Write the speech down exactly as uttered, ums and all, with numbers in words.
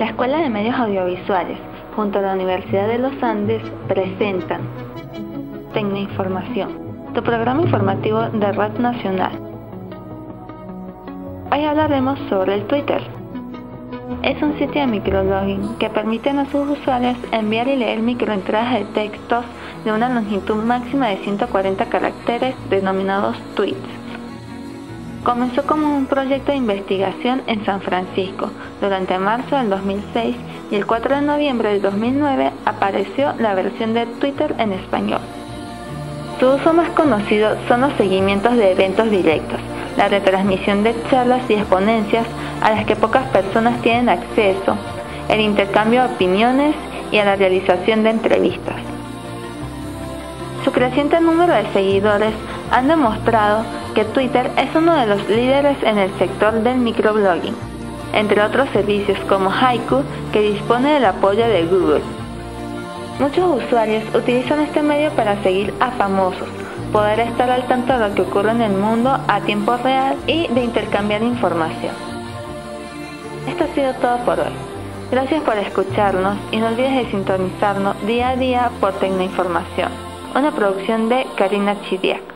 La Escuela de Medios Audiovisuales, junto a la Universidad de los Andes, presentan Tecnoinformación, tu programa informativo de Red Nacional. Hoy hablaremos sobre el Twitter. Es un sitio de microblogging que permite a sus usuarios enviar y leer microentradas de textos de una longitud máxima de ciento cuarenta caracteres denominados tweets. Comenzó como un proyecto de investigación en San Francisco durante marzo del dos mil seis y el cuatro de noviembre del dos mil nueve apareció la versión de Twitter en español. Su uso más conocido son los seguimientos de eventos directos, la retransmisión de charlas y exponencias a las que pocas personas tienen acceso, el intercambio de opiniones y a la realización de entrevistas. Su creciente número de seguidores han demostrado que Twitter es uno de los líderes en el sector del microblogging, entre otros servicios como Haiku, que dispone del apoyo de Google. Muchos usuarios utilizan este medio para seguir a famosos, poder estar al tanto de lo que ocurre en el mundo a tiempo real y de intercambiar información. Esto ha sido todo por hoy. Gracias por escucharnos y no olvides de sintonizarnos día a día por Tecnoinformación, una producción de Karina Chidiac.